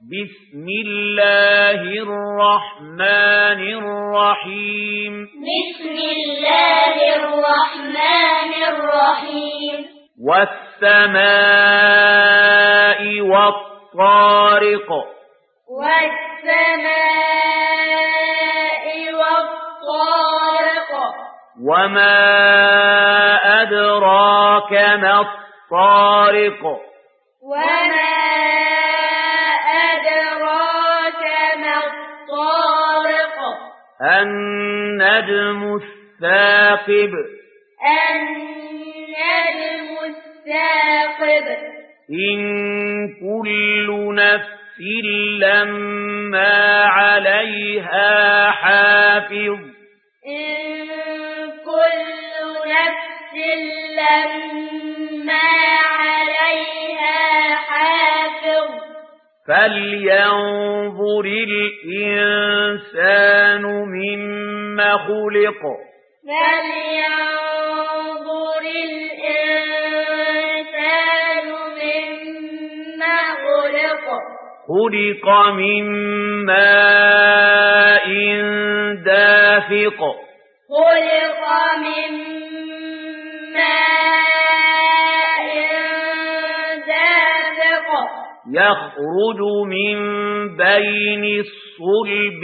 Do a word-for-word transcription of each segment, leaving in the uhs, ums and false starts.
بسم الله الرحمن الرحيم بسم الله الرحمن الرحيم والسماء والطارق والسماء والطارق وما أدراك ما الطارق وما أدراك ما الطارق النجم الثاقب النجم الثاقب إن كل نفس لما عليها حافظ إن كل نفس لما عليها حافظ فلينظر الإنسان مما خلق فلينظر الإنسان مما خلق خلق من ماء دافق خلق من ماء دافق يخرج من بين الصلب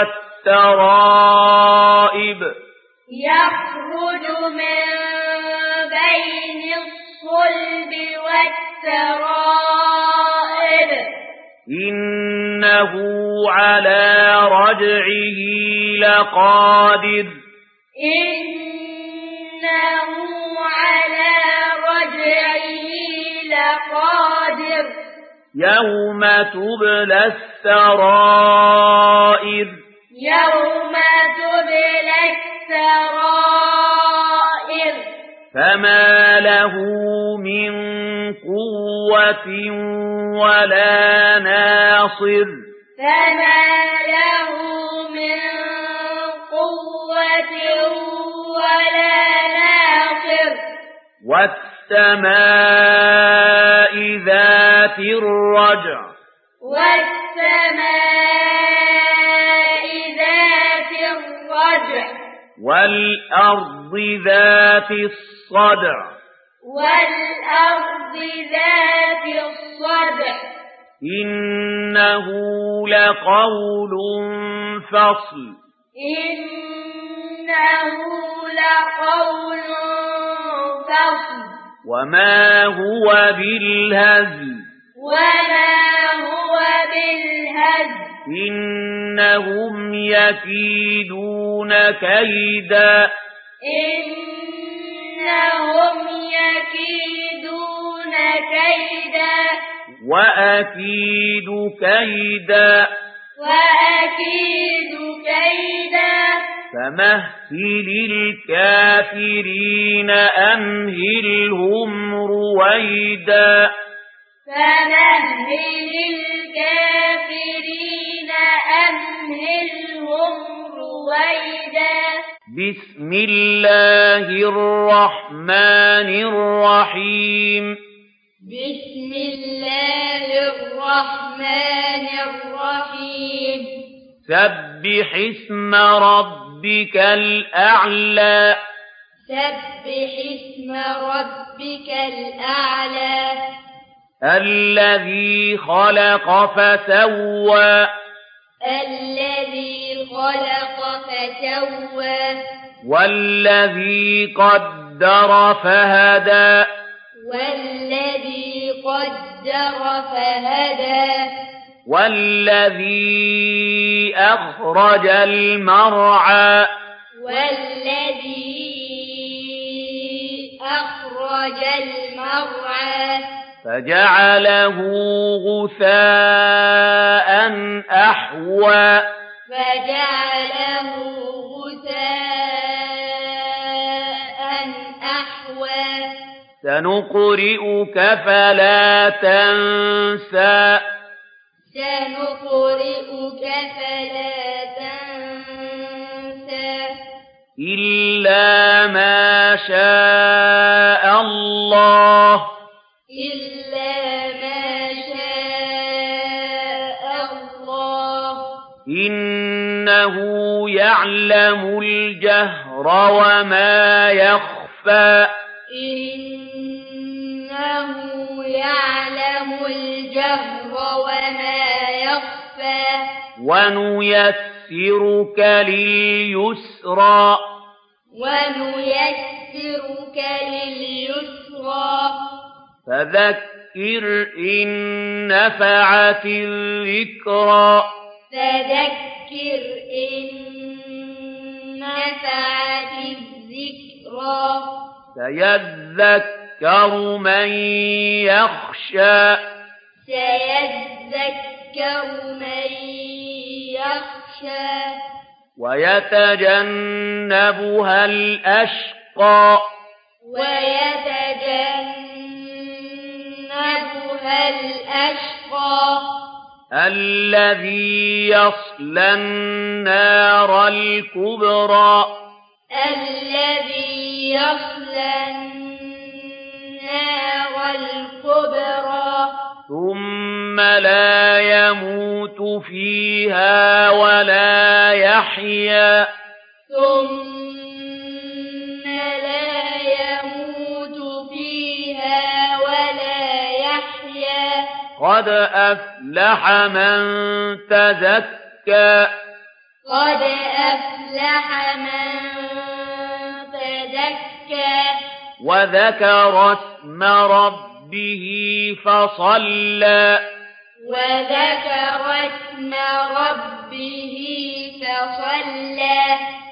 والترائب يخرج من بين الصلب والترائب إنه على رجعه لقادر إنه على رجعه لقادر يوم تبلى السرائر يوم تبلى السرائر فما له من قوة ولا ناصر فما له من قوة ولا ناصر والسماء ذات الرجع والسماء ذات الرجع والأرض ذات الصدع والأرض ذات الصدع إنه لقول فصل إنه لقول فصل وما هو بالهزل وما هو بالهزل إنهم يكيدون كيدا إنهم يكيدون كيدا وأكيد كيدا وأكيد كيدا فمهل الكافرين أمهلهم رويدا فمهل الكافرين أمهلهم رويدا بسم الله الرحمن الرحيم بسم الله الرحمن الرحيم سبح اسم ربك الأعلى سبح اسم ربك الأعلى الذي خلق فسوى الذي خلق فسوى والذي قدر فهدى والذي قدر فهدى والذي أخرج المرعى والذي أخرج المرعى فجعله غثاء أحوى فجعله غثاء أحوى سنقرئك فلا تنسى سنقرئك فلا تنسى إلا ما شاء الله إلا ما شاء إِنَّهُ يَعْلَمُ الْجَهْرَ وَمَا يَخْفَى إِنَّهُ يَعْلَمُ الْجَهْرَ وَمَا يَخْفَى وَنُيَسِّرُكَ لِلْيُسْرَىٰ وَنُيَسِّرُكَ لِلْيُسْرَىٰ فَذَكِّرْ إِن نَّفَعَتِ الذِّكْرَىٰ فَذَكِّرْ إِن نَّفَعَتِ الذِّكْرَىٰ سَيَذَّكَّرُ مَن يَخْشَىٰ سَيَذَّكَّرُ مَن يَخْشَىٰ وَيَتَجَنَّبُهَا الْأَشْقَى وَيَتَجَنَّبُهَا الْأَشْقَى الَّذِي يَصْلَى النَّارَ الْكُبْرَىٰ الَّذِي يَصْلَى النَّارَ الْكُبْرَىٰ ثُمَّ لَا يَمُوتُ فِيهَا وَلَا يَحْيَىٰ ثُمَّ لَا يَمُوتُ فِيهَا وَلَا يَحْيَىٰ قَدْ أَفْلَحَ مَن تَزَكَّىٰ قَدْ أَفْلَحَ مَن تَزَكَّىٰ وَذَكَرَ اسْمَ رَبِّهِ فَصَلَّىٰ وَذَكَرَ اسْمَ رَبِّهِ فَصَلَّىٰ